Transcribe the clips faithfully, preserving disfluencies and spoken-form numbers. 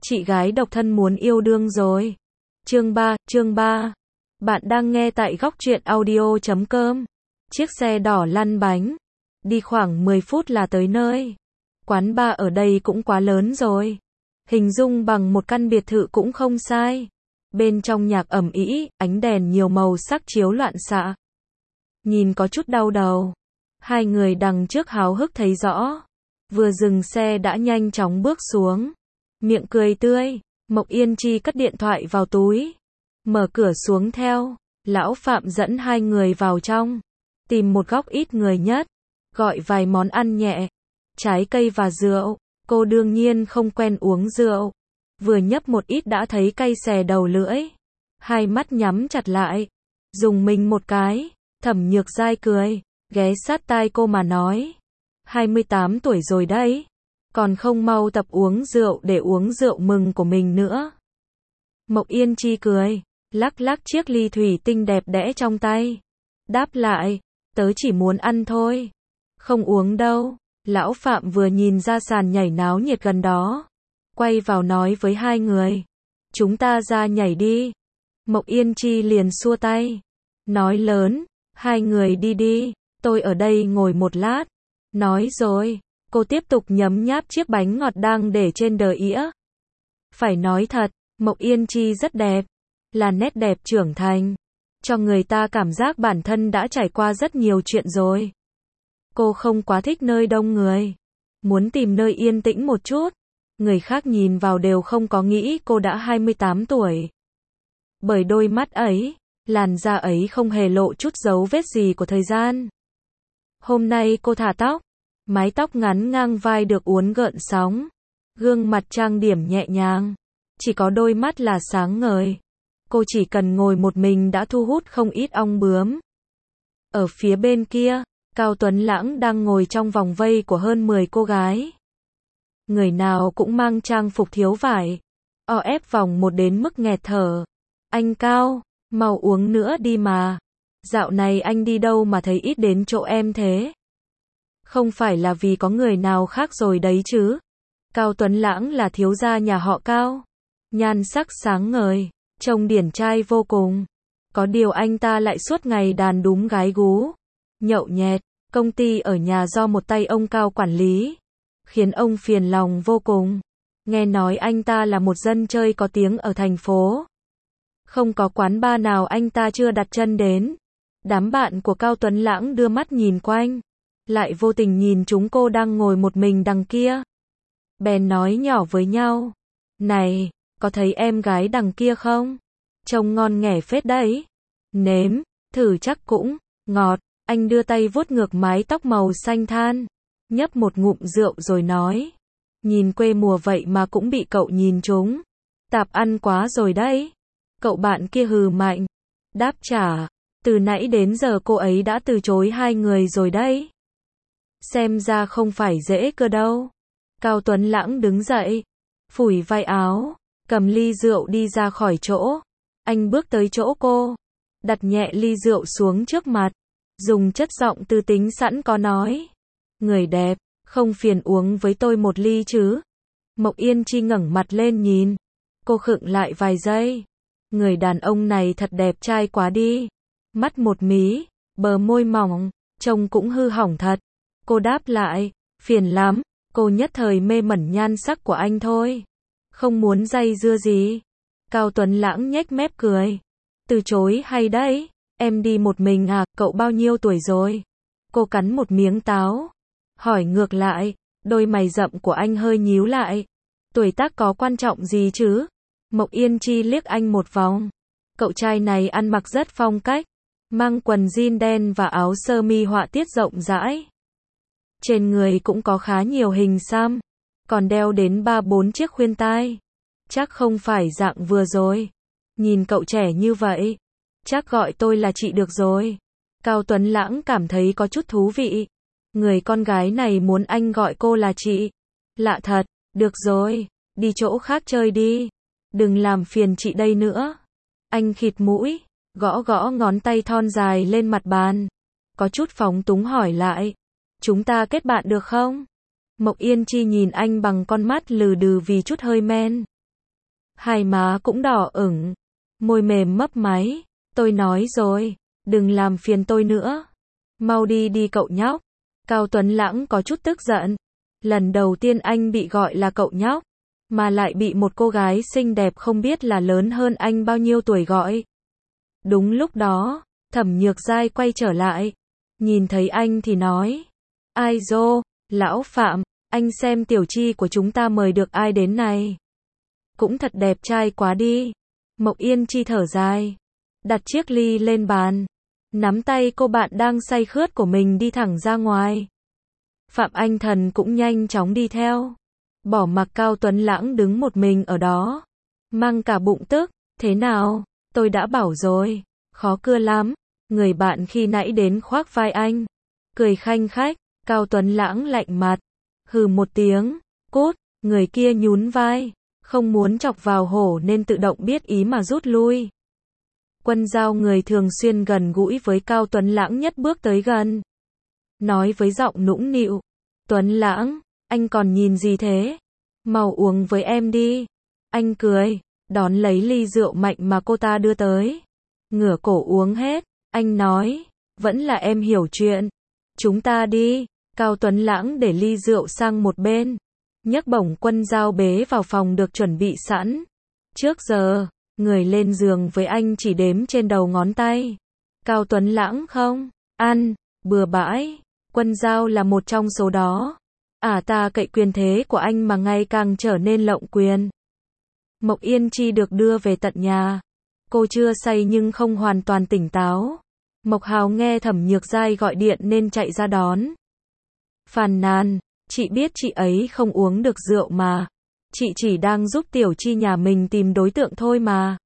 Chị gái độc thân muốn yêu đương rồi. Chương ba, chương ba. Bạn đang nghe tại góc truyện audio chấm com. Chiếc xe đỏ lăn bánh. Đi khoảng mười phút là tới nơi. Quán bar ở đây cũng quá lớn rồi. Hình dung bằng một căn biệt thự cũng không sai. Bên trong nhạc ầm ĩ, ánh đèn nhiều màu sắc chiếu loạn xạ. Nhìn có chút đau đầu. Hai người đằng trước háo hức thấy rõ. Vừa dừng xe đã nhanh chóng bước xuống. Miệng cười tươi, Mộc Yên Chi cất điện thoại vào túi. Mở cửa xuống theo. Lão Phạm dẫn hai người vào trong. Tìm một góc ít người nhất. Gọi vài món ăn nhẹ. Trái cây và rượu. Cô đương nhiên không quen uống rượu. Vừa nhấp một ít đã thấy cay xè đầu lưỡi. Hai mắt nhắm chặt lại. Dùng mình một cái. Thẩm Nhược Giai cười. Ghé sát tai cô mà nói. hai mươi tám tuổi rồi đấy. Còn không mau tập uống rượu để uống rượu mừng của mình nữa. Mộc Yên Chi cười. Lắc lắc chiếc ly thủy tinh đẹp đẽ trong tay. Đáp lại. Tớ chỉ muốn ăn thôi. Không uống đâu. Lão Phạm vừa nhìn ra sàn nhảy náo nhiệt gần đó. Quay vào nói với hai người. Chúng ta ra nhảy đi. Mộc Yên Chi liền xua tay. Nói lớn. Hai người đi đi. Tôi ở đây ngồi một lát. Nói rồi. Cô tiếp tục nhấm nháp chiếc bánh ngọt đang để trên đờ ĩa. Phải nói thật. Mộc Yên Chi rất đẹp. Là nét đẹp trưởng thành. Cho người ta cảm giác bản thân đã trải qua rất nhiều chuyện rồi. Cô không quá thích nơi đông người. Muốn tìm nơi yên tĩnh một chút. Người khác nhìn vào đều không có nghĩ cô đã hai mươi tám tuổi. Bởi đôi mắt ấy, làn da ấy không hề lộ chút dấu vết gì của thời gian. Hôm nay cô thả tóc. Mái tóc ngắn ngang vai được uốn gợn sóng. Gương mặt trang điểm nhẹ nhàng. Chỉ có đôi mắt là sáng ngời. Cô chỉ cần ngồi một mình đã thu hút không ít ong bướm. Ở phía bên kia, Cao Tuấn Lãng đang ngồi trong vòng vây của hơn mười cô gái. Người nào cũng mang trang phục thiếu vải. O ép vòng một đến mức nghẹt thở. Anh Cao, mau uống nữa đi mà. Dạo này anh đi đâu mà thấy ít đến chỗ em thế? Không phải là vì có người nào khác rồi đấy chứ? Cao Tuấn Lãng là thiếu gia nhà họ Cao. Nhan sắc sáng ngời, trông điển trai vô cùng. Có điều anh ta lại suốt ngày đàn đúm gái gú. Nhậu nhẹt, công ty ở nhà do một tay ông Cao quản lý. Khiến ông phiền lòng vô cùng. Nghe nói anh ta là một dân chơi có tiếng ở thành phố. Không có quán bar nào anh ta chưa đặt chân đến. Đám bạn của Cao Tuấn Lãng đưa mắt nhìn quanh. Lại vô tình nhìn chúng cô đang ngồi một mình đằng kia. Bèn nói nhỏ với nhau. Này, có thấy em gái đằng kia không? Trông ngon nghẻ phết đấy. Nếm, thử chắc cũng ngọt. Anh đưa tay vuốt ngược mái tóc màu xanh than. Nhấp một ngụm rượu rồi nói. Nhìn quê mùa vậy mà cũng bị cậu nhìn trúng. Tạp ăn quá rồi đấy. Cậu bạn kia hừ mạnh. Đáp trả. Từ nãy đến giờ cô ấy đã từ chối hai người rồi đấy. Xem ra không phải dễ cơ đâu. Cao Tuấn Lãng đứng dậy. Phủi vai áo. Cầm ly rượu đi ra khỏi chỗ. Anh bước tới chỗ cô. Đặt nhẹ ly rượu xuống trước mặt. Dùng chất giọng tư tính sẵn có nói. Người đẹp, không phiền uống với tôi một ly chứ? Mộc Yên Chi ngẩng mặt lên nhìn. Cô khựng lại vài giây. Người đàn ông này thật đẹp trai quá đi. Mắt một mí, bờ môi mỏng, trông cũng hư hỏng thật. Cô đáp lại, phiền lắm. Cô nhất thời mê mẩn nhan sắc của anh thôi. Không muốn dây dưa gì. Cao Tuấn Lãng nhếch mép cười. Từ chối hay đấy? Em đi một mình à? Cậu bao nhiêu tuổi rồi? Cô cắn một miếng táo. Hỏi ngược lại. Đôi mày rậm của anh hơi nhíu lại. Tuổi tác có quan trọng gì chứ? Mộc Yên Chi liếc anh một vòng. Cậu trai này ăn mặc rất phong cách. Mang quần jean đen và áo sơ mi họa tiết rộng rãi. Trên người cũng có khá nhiều hình xăm. Còn đeo đến ba bốn chiếc khuyên tai. Chắc không phải dạng vừa rồi. Nhìn cậu trẻ như vậy. Chắc gọi tôi là chị được rồi. Cao Tuấn Lãng cảm thấy có chút thú vị. Người con gái này muốn anh gọi cô là chị. Lạ thật. Được rồi. Đi chỗ khác chơi đi. Đừng làm phiền chị đây nữa. Anh khịt mũi. Gõ gõ ngón tay thon dài lên mặt bàn. Có chút phóng túng hỏi lại. Chúng ta kết bạn được không? Mộc Yên Chi nhìn anh bằng con mắt lừ đừ vì chút hơi men. hai má cũng đỏ ửng, môi mềm mấp máy. Tôi nói rồi, đừng làm phiền tôi nữa. Mau đi đi cậu nhóc. Cao Tuấn Lãng có chút tức giận. Lần đầu tiên anh bị gọi là cậu nhóc, mà lại bị một cô gái xinh đẹp không biết là lớn hơn anh bao nhiêu tuổi gọi. Đúng lúc đó, Thẩm Nhược Giai quay trở lại. Nhìn thấy anh thì nói. Ai dô, lão Phạm, anh xem tiểu chi của chúng ta mời được ai đến này. Cũng thật đẹp trai quá đi. Mộc Yên Chi thở dài. Đặt chiếc ly lên bàn. Nắm tay cô bạn đang say khướt của mình đi thẳng ra ngoài. Phạm Anh Thần cũng nhanh chóng đi theo. Bỏ mặc Cao Tuấn Lãng đứng một mình ở đó. Mang cả bụng tức. Thế nào? Tôi đã bảo rồi. Khó cưa lắm. Người bạn khi nãy đến khoác vai anh. Cười khanh khách. Cao Tuấn Lãng lạnh mặt. Hừ một tiếng. Cút. Người kia nhún vai. Không muốn chọc vào hổ nên tự động biết ý mà rút lui. Quân Giao, người thường xuyên gần gũi với Cao Tuấn Lãng nhất, bước tới gần. Nói với giọng nũng nịu. Tuấn Lãng, anh còn nhìn gì thế? Mau uống với em đi. Anh cười, đón lấy ly rượu mạnh mà cô ta đưa tới. Ngửa cổ uống hết. Anh nói, vẫn là em hiểu chuyện. Chúng ta đi. Cao Tuấn Lãng để ly rượu sang một bên. Nhấc bổng Quân Giao bế vào phòng được chuẩn bị sẵn. Trước giờ, người lên giường với anh chỉ đếm trên đầu ngón tay. Cao Tuấn Lãng không ăn bừa bãi. Quân Giao là một trong số đó. À, ta cậy quyền thế của anh mà ngày càng trở nên lộng quyền. Mộc Yên Chi được đưa về tận nhà. Cô chưa say nhưng không hoàn toàn tỉnh táo. Mộc Hào nghe Thẩm Nhược Giai gọi điện nên chạy ra đón. Phàn nàn, chị biết chị ấy không uống được rượu mà. Chị chỉ đang giúp Tiểu Chi nhà mình tìm đối tượng thôi mà.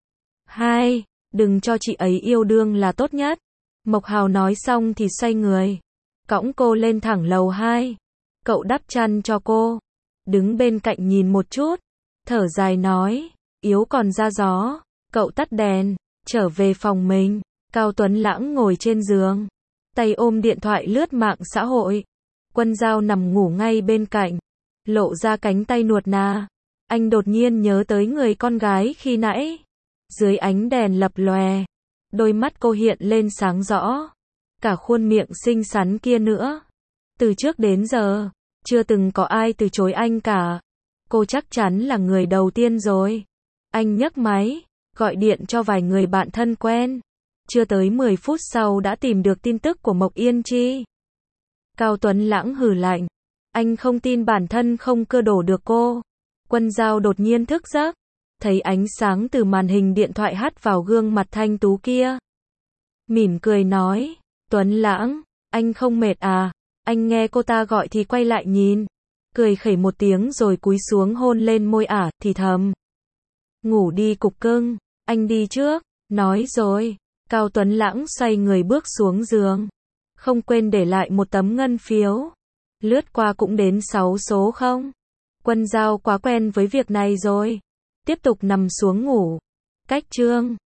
Hai, đừng cho chị ấy yêu đương là tốt nhất. Mộc Hào nói xong thì xoay người. Cõng cô lên thẳng lầu hai. Cậu đắp chăn cho cô. Đứng bên cạnh nhìn một chút. Thở dài nói, yếu còn ra gió. Cậu tắt đèn, trở về phòng mình. Cao Tuấn Lãng ngồi trên giường. Tay ôm điện thoại lướt mạng xã hội. Quân Giao nằm ngủ ngay bên cạnh. Lộ ra cánh tay nuột nà. Anh đột nhiên nhớ tới người con gái khi nãy. Dưới ánh đèn lập lòe. Đôi mắt cô hiện lên sáng rõ. Cả khuôn miệng xinh xắn kia nữa. Từ trước đến giờ, chưa từng có ai từ chối anh cả. Cô chắc chắn là người đầu tiên rồi. Anh nhấc máy, gọi điện cho vài người bạn thân quen. Chưa tới mười phút sau đã tìm được tin tức của Mộc Yên Chi. Cao Tuấn Lãng hừ lạnh. Anh không tin bản thân không cưa đổ được cô. Quân Giao đột nhiên thức giấc. Thấy ánh sáng từ màn hình điện thoại hắt vào gương mặt thanh tú kia. Mỉm cười nói. Tuấn Lãng, anh không mệt à? Anh nghe cô ta gọi thì quay lại nhìn. Cười khẩy một tiếng rồi cúi xuống hôn lên môi ả, thì thầm. Ngủ đi cục cưng, anh đi trước. Nói rồi, Cao Tuấn Lãng xoay người bước xuống giường. Không quên để lại một tấm ngân phiếu. Lướt qua cũng đến sáu số không. Quân Giao quá quen với việc này rồi. Tiếp tục nằm xuống ngủ. Cách chương